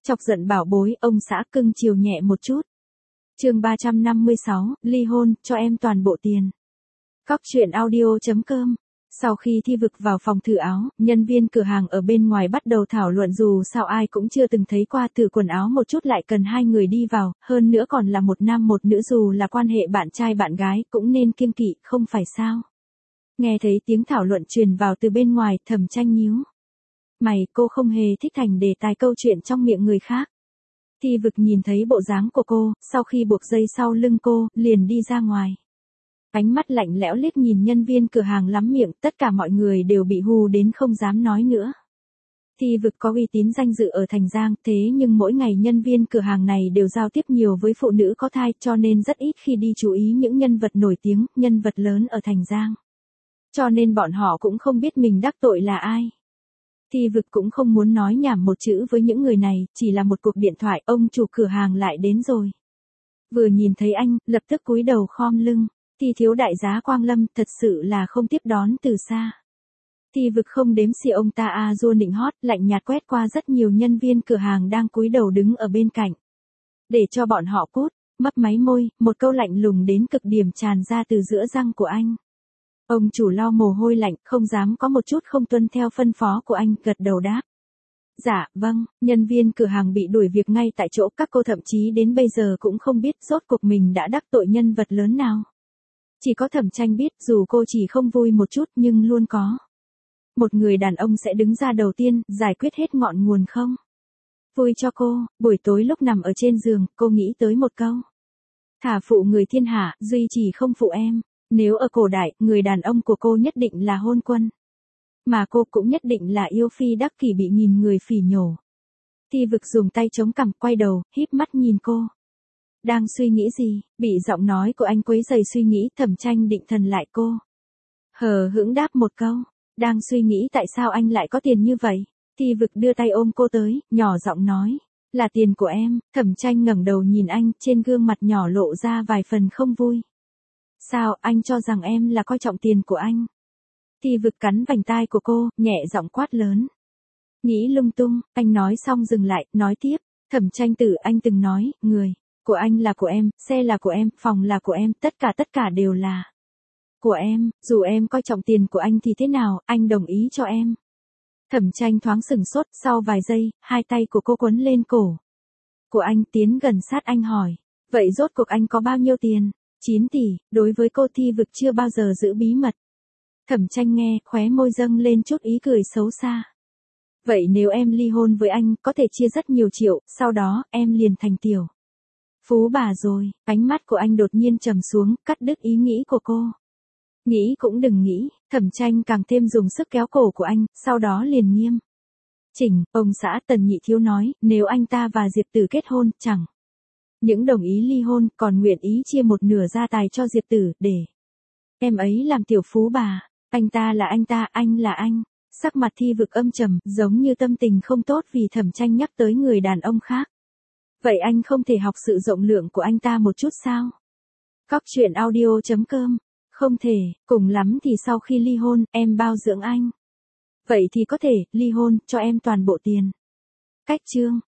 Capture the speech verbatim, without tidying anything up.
Chọc giận bảo bối, ông xã cưng chiều nhẹ một chút. Chương ba trăm năm mươi sáu, ly hôn, cho em toàn bộ tiền. Cóc truyện audio chấm com. Sau khi Thi Vực vào phòng thử áo, nhân viên cửa hàng ở bên ngoài bắt đầu thảo luận dù sao ai cũng chưa từng thấy qua thử quần áo một chút lại cần hai người đi vào, hơn nữa còn là một nam một nữ dù là quan hệ bạn trai bạn gái cũng nên kiêng kỵ, không phải sao. Nghe thấy tiếng thảo luận truyền vào từ bên ngoài, Thẩm Tranh nhíu mày, cô không hề thích thành đề tài câu chuyện trong miệng người khác. Thi Vực nhìn thấy bộ dáng của cô, sau khi buộc dây sau lưng cô, liền đi ra ngoài. Ánh mắt lạnh lẽo liếc nhìn nhân viên cửa hàng lắm miệng, tất cả mọi người đều bị hù đến không dám nói nữa. Thi Vực có uy tín danh dự ở Thành Giang, thế nhưng mỗi ngày nhân viên cửa hàng này đều giao tiếp nhiều với phụ nữ có thai, cho nên rất ít khi đi chú ý những nhân vật nổi tiếng, nhân vật lớn ở Thành Giang. Cho nên bọn họ cũng không biết mình đắc tội là ai. Thi Vực cũng không muốn nói nhảm một chữ với những người này, chỉ là một cuộc điện thoại, ông chủ cửa hàng lại đến rồi. Vừa nhìn thấy anh, lập tức cúi đầu khom lưng. Thi thiếu đại giá Quang Lâm, thật sự là không tiếp đón từ xa. Thi Vực không đếm xỉa ông ta a dua nịnh hót, lạnh nhạt quét qua rất nhiều nhân viên cửa hàng đang cúi đầu đứng ở bên cạnh. Để cho bọn họ cút, mấp máy môi, một câu lạnh lùng đến cực điểm tràn ra từ giữa răng của anh. Ông chủ lau mồ hôi lạnh, không dám có một chút không tuân theo phân phó của anh, gật đầu đáp. Dạ, vâng, nhân viên cửa hàng bị đuổi việc ngay tại chỗ, các cô thậm chí đến bây giờ cũng không biết rốt cuộc mình đã đắc tội nhân vật lớn nào. Chỉ có Thẩm Tranh biết, dù cô chỉ không vui một chút nhưng luôn có một người đàn ông sẽ đứng ra đầu tiên, giải quyết hết ngọn nguồn không. Vui cho cô, buổi tối lúc nằm ở trên giường, cô nghĩ tới một câu. Thả phụ người thiên hạ, duy chỉ không phụ em. Nếu ở cổ đại, người đàn ông của cô nhất định là hôn quân. Mà cô cũng nhất định là yêu phi đắc kỷ bị nghìn người phỉ nhổ. Thi Vực dùng tay chống cằm, quay đầu, híp mắt nhìn cô. Đang suy nghĩ gì? Bị giọng nói của anh quấy rầy suy nghĩ, Thẩm Tranh định thần lại cô. Hờ hững đáp một câu. Đang suy nghĩ tại sao anh lại có tiền như vậy? Thi Vực đưa tay ôm cô tới, nhỏ giọng nói. Là tiền của em. Thẩm Tranh ngẩng đầu nhìn anh, trên gương mặt nhỏ lộ ra vài phần không vui. Sao, anh cho rằng em là coi trọng tiền của anh? Thi Vực cắn vành tai của cô, nhẹ giọng quát lớn. Nghĩ lung tung, anh nói xong dừng lại, nói tiếp. Thẩm Tranh tử, anh từng nói, người của anh là của em, xe là của em, phòng là của em, tất cả tất cả đều là của em, dù em coi trọng tiền của anh thì thế nào, anh đồng ý cho em. Thẩm Tranh thoáng sừng sốt, sau vài giây, hai tay của cô quấn lên cổ của anh, tiến gần sát anh hỏi. Vậy rốt cuộc anh có bao nhiêu tiền? chín tỷ, đối với cô Thi Vực chưa bao giờ giữ bí mật. Thẩm Tranh nghe, khóe môi dâng lên chút ý cười xấu xa. Vậy nếu em ly hôn với anh, có thể chia rất nhiều triệu, sau đó, em liền thành tiểu phú bà rồi. Ánh mắt của anh đột nhiên trầm xuống, cắt đứt ý nghĩ của cô. Nghĩ cũng đừng nghĩ. Thẩm Tranh càng thêm dùng sức kéo cổ của anh, sau đó liền nghiêm chỉnh. Ông xã Tần Nhị Thiếu nói, nếu anh ta và Diệp Tử kết hôn, chẳng những đồng ý ly hôn, còn nguyện ý chia một nửa gia tài cho Diệp Tử, để em ấy làm tiểu phú bà. Anh ta là anh ta, anh là anh. Sắc mặt Thi Vực âm trầm, giống như tâm tình không tốt vì Thẩm Tranh nhắc tới người đàn ông khác. Vậy anh không thể học sự rộng lượng của anh ta một chút sao? Cóc truyện audio chấm com. Không thể, cùng lắm thì sau khi ly hôn, em bao dưỡng anh. Vậy thì có thể, ly hôn, cho em toàn bộ tiền. Cách chương.